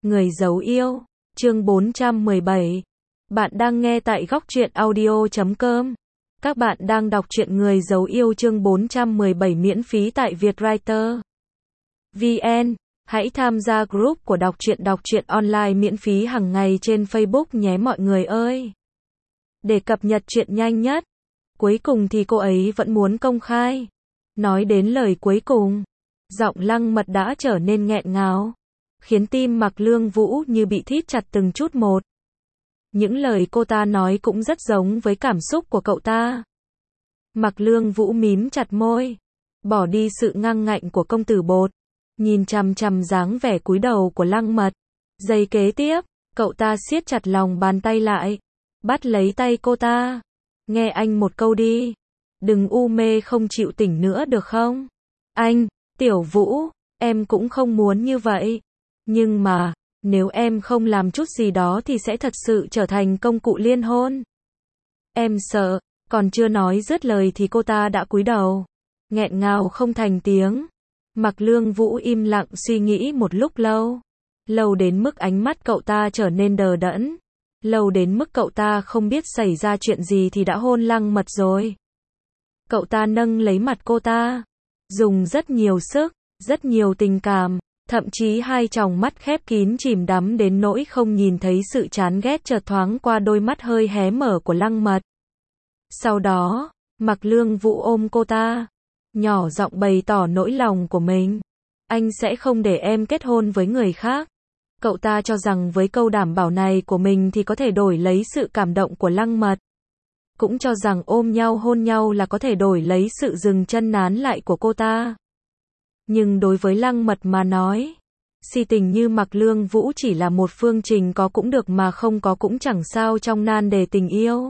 Người giấu yêu, chương 417. Bạn đang nghe tại góc truyện audio.com. Các bạn đang đọc truyện Người giấu yêu chương 417 miễn phí tại Vietwriter VN. Hãy tham gia group của đọc truyện online miễn phí hàng ngày trên Facebook nhé mọi người ơi. Để cập nhật chuyện nhanh nhất. Cuối cùng thì cô ấy vẫn muốn công khai. Nói đến lời cuối cùng, giọng Lăng Mật đã trở nên nghẹn ngào, khiến tim Mạc Lương Vũ như bị thít chặt từng chút một. Những lời cô ta nói cũng rất giống với cảm xúc của cậu ta. Mạc Lương Vũ mím chặt môi, bỏ đi sự ngang ngạnh của công tử bột, nhìn chằm chằm dáng vẻ cúi đầu của Lăng Mật. Giây kế tiếp, cậu ta siết chặt lòng bàn tay lại, bắt lấy tay cô ta. Nghe anh một câu đi, đừng u mê không chịu tỉnh nữa được không? Anh, Tiểu Vũ, em cũng không muốn như vậy. Nhưng mà, nếu em không làm chút gì đó thì sẽ thật sự trở thành công cụ liên hôn. Em sợ, còn chưa nói dứt lời thì cô ta đã cúi đầu, nghẹn ngào không thành tiếng. Mạc Lương Vũ im lặng suy nghĩ một lúc lâu. Lâu đến mức ánh mắt cậu ta trở nên đờ đẫn. Lâu đến mức cậu ta không biết xảy ra chuyện gì thì đã hôn Lăng Mật rồi. Cậu ta nâng lấy mặt cô ta, dùng rất nhiều sức, rất nhiều tình cảm, thậm chí hai tròng mắt khép kín chìm đắm đến nỗi không nhìn thấy sự chán ghét chợt thoáng qua đôi mắt hơi hé mở của Lăng Mật. Sau đó, Mạc Lương Vũ ôm cô ta, nhỏ giọng bày tỏ nỗi lòng của mình. Anh sẽ không để em kết hôn với người khác. Cậu ta cho rằng với câu đảm bảo này của mình thì có thể đổi lấy sự cảm động của Lăng Mật. Cũng cho rằng ôm nhau hôn nhau là có thể đổi lấy sự dừng chân nán lại của cô ta. Nhưng đối với Lăng Mật mà nói, si tình như Mạc Lương Vũ chỉ là một phương trình có cũng được mà không có cũng chẳng sao trong nan đề tình yêu.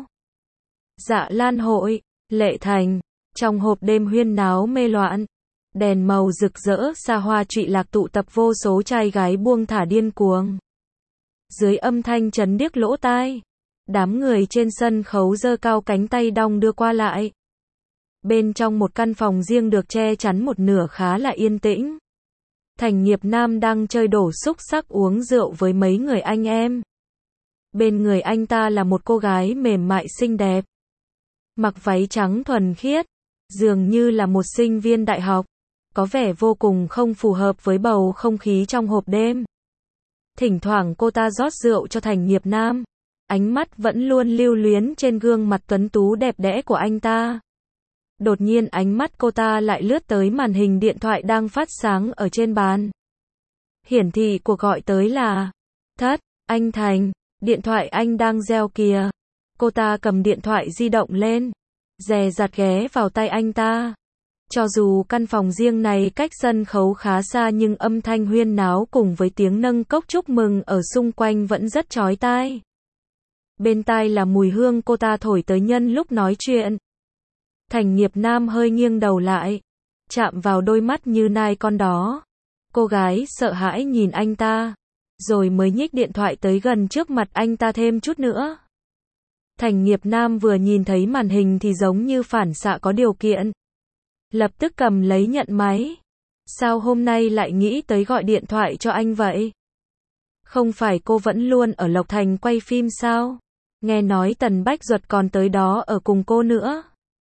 Dạ Lan hội, Lệ Thành, trong hộp đêm huyên náo mê loạn, đèn màu rực rỡ xa hoa trụy lạc tụ tập vô số trai gái buông thả điên cuồng. Dưới âm thanh chấn điếc lỗ tai, đám người trên sân khấu giơ cao cánh tay đong đưa qua lại. Bên trong một căn phòng riêng được che chắn một nửa khá là yên tĩnh. Thành Nghiệp Nam đang chơi đổ xúc xắc uống rượu với mấy người anh em. Bên người anh ta là một cô gái mềm mại xinh đẹp, mặc váy trắng thuần khiết, dường như là một sinh viên đại học, có vẻ vô cùng không phù hợp với bầu không khí trong hộp đêm. Thỉnh thoảng cô ta rót rượu cho Thành Nghiệp Nam, ánh mắt vẫn luôn lưu luyến trên gương mặt tuấn tú đẹp đẽ của anh ta. Đột nhiên ánh mắt cô ta lại lướt tới màn hình điện thoại đang phát sáng ở trên bàn. Hiển thị cuộc gọi tới là: Thất, anh Thành, điện thoại anh đang reo kìa. Cô ta cầm điện thoại di động lên, dè dặt ghé vào tai anh ta. Cho dù căn phòng riêng này cách sân khấu khá xa nhưng âm thanh huyên náo cùng với tiếng nâng cốc chúc mừng ở xung quanh vẫn rất chói tai. Bên tai là mùi hương cô ta thổi tới nhân lúc nói chuyện. Thành Nghiệp Nam hơi nghiêng đầu lại, chạm vào đôi mắt như nai con đó. Cô gái sợ hãi nhìn anh ta, rồi mới nhích điện thoại tới gần trước mặt anh ta thêm chút nữa. Thành Nghiệp Nam vừa nhìn thấy màn hình thì giống như phản xạ có điều kiện, lập tức cầm lấy nhận máy. Sao hôm nay lại nghĩ tới gọi điện thoại cho anh vậy? Không phải cô vẫn luôn ở Lộc Thành quay phim sao? Nghe nói Tần Bách Duật còn tới đó ở cùng cô nữa.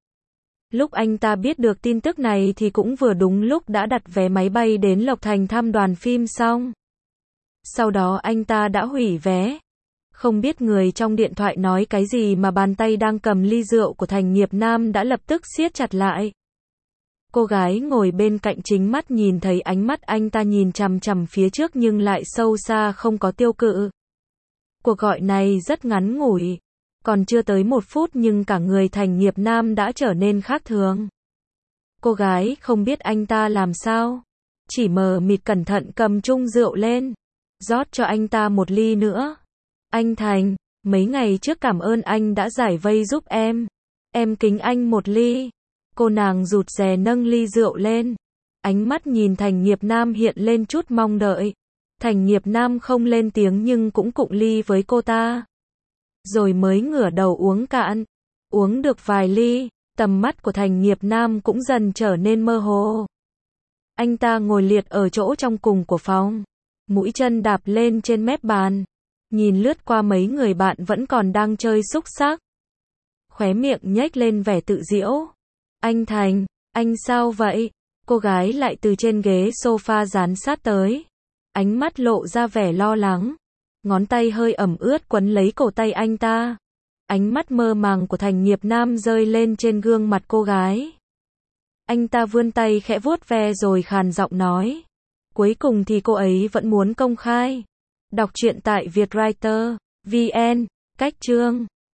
Lúc anh ta biết được tin tức này thì cũng vừa đúng lúc đã đặt vé máy bay đến Lộc Thành thăm đoàn phim xong. Sau đó anh ta đã hủy vé. Không biết người trong điện thoại nói cái gì mà bàn tay đang cầm ly rượu của Thành Nghiệp Nam đã lập tức siết chặt lại. Cô gái ngồi bên cạnh chính mắt nhìn thấy ánh mắt anh ta nhìn chằm chằm phía trước nhưng lại sâu xa không có tiêu cự. Cuộc gọi này rất ngắn ngủi. Còn chưa tới 1 phút nhưng cả người Thành Nghiệp Nam đã trở nên khác thường. Cô gái không biết anh ta làm sao, chỉ mờ mịt cẩn thận cầm chung rượu lên, rót cho anh ta một ly nữa. Anh Thành, mấy ngày trước cảm ơn anh đã giải vây giúp em kính anh một ly. Cô nàng rụt rè nâng ly rượu lên, ánh mắt nhìn Thành Nghiệp Nam hiện lên chút mong đợi. Thành Nghiệp Nam không lên tiếng nhưng cũng cụng ly với cô ta, rồi mới ngửa đầu uống cạn. Uống được vài ly, tầm mắt của Thành Nghiệp Nam cũng dần trở nên mơ hồ. Anh ta ngồi liệt ở chỗ trong cùng của phòng, Mũi chân đạp lên trên mép bàn. Nhìn lướt qua mấy người bạn vẫn còn đang chơi xúc xắc. Khóe miệng nhếch lên vẻ tự giễu. Anh Thành, anh sao vậy? Cô gái lại từ trên ghế sofa dán sát tới. Ánh mắt lộ ra vẻ lo lắng. Ngón tay hơi ẩm ướt quấn lấy cổ tay anh ta. Ánh mắt mơ màng của Thành Nghiệp Nam rơi lên trên gương mặt cô gái. Anh ta vươn tay khẽ vuốt ve rồi khàn giọng nói. Cuối cùng thì cô ấy vẫn muốn công khai. Đọc truyện tại Vietwriter.vn, cách chương